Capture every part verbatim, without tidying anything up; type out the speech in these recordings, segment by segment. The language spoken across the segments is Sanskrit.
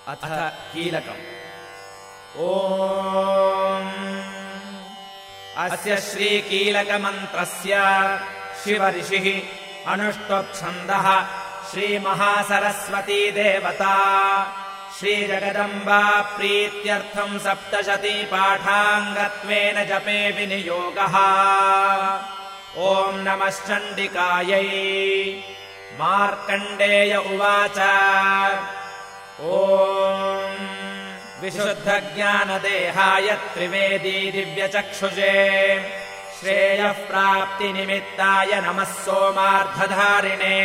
अथ कीलकम्। ओम् अस्य श्रीकीलकमन्त्रस्य शिवऋषिः अनुष्टुप्छन्दः श्रीमहासरस्वती देवता श्रीजगदम्बा प्रीत्यर्थम् सप्तशती पाठाङ्गत्वेन जपे विनियोगः। ओम् नमश्चण्डिकायै। मार्कण्डेय उवाच ओम् विशुद्धज्ञानदेहाय त्रिवेदी दिव्यचक्षुषे श्रेयः प्राप्तिनिमित्ताय नमः सोमार्धधारिणे।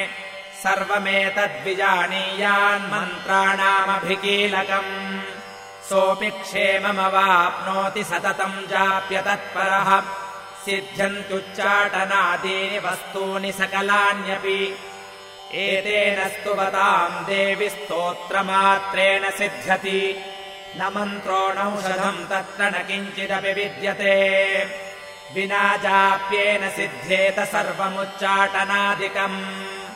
सर्वमेतद्विजानीयान्मन्त्राणामभिकीलकम् सोऽपि क्षेममवाप्नोति सततम् जाप्य तत्परः। सिद्ध्यन्त्युच्चाटनादीनि वस्तूनि सकलान्यपि एतेन स्तुवताम् देवि स्तोत्रमात्रेण सिद्ध्यति। न मन्त्रो नौषधम् तत्र न किञ्चिदपि विद्यते विना जाप्येन सिद्ध्येत सर्वमुच्चाटनादिकम्।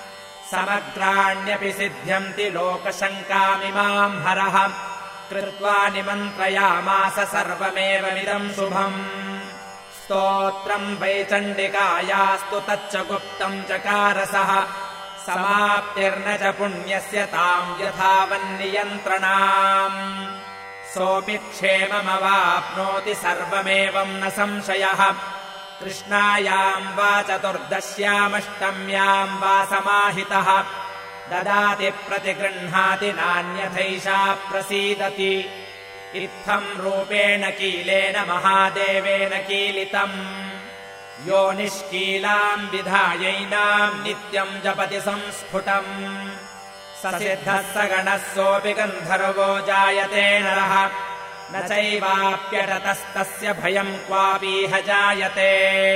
समग्राण्यपि सिद्ध्यन्ति लोकशङ्कामिमाम् हरः कृत्वा निमन्त्रयामास सर्वमेवमिदम् शुभम्। स्तोत्रम् वै चण्डिकायास्तु तच्च गुप्तम् चकारसः समाप्तिर्न च पुण्यस्य ताम् यथावन्नियन्त्रणाम्। सोऽपि क्षेममवाप्नोति सर्वमेवम् न संशयः। कृष्णायाम् वा चतुर्दश्यामष्टम्याम् वा समाहितः ददाति प्रतिगृह्णाति नान्यथैषा प्रसीदति। इत्थम् रूपेण कीलेन महादेवेन कीलितम् यो निष्कीलाम् विधायैनाम् नित्यम् जपति संस्फुटम्। स सिद्धः स गणः सोऽपि गन्धर्वो जायते नरः न चैवाप्यटतस्तस्य भयम् क्वापीह जायते।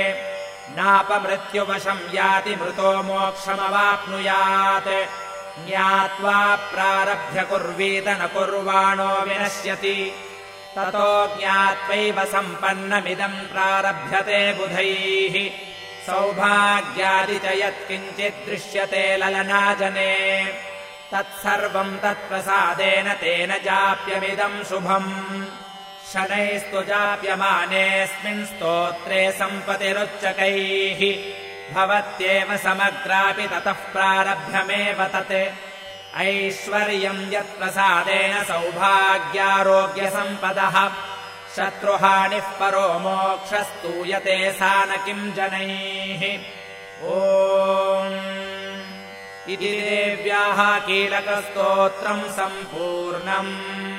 नापमृत्युवशम् याति मृतो मोक्षमवाप्नुयात्। ज्ञात्वा प्रारभ्य कुर्वीत न कुर्वाणो विनश्यति। ततो ज्ञात्वैव सम्पन्नमिदम् प्रारभ्यते बुधैः। सौभाग्यादि च यत्किञ्चित् दृश्यते ललनाजने तत्सर्वम् तत्प्रसादेन तेन जाप्यमिदम् शुभम्। शनैस्तु जाप्यमानेऽस्मिन् स्तोत्रे सम्पतिरुच्चकैः भवत्येव समग्रापि ततः प्रारभ्यमेव तत्। ऐश्वर्यम् यत्प्रसादेन सौभाग्यारोग्यसम्पदः शत्रुहानिः परो मोक्षस्तूयते सा न किम् जनैः। ओम् इति देव्याः कीलकस्तोत्रम् सम्पूर्णम्।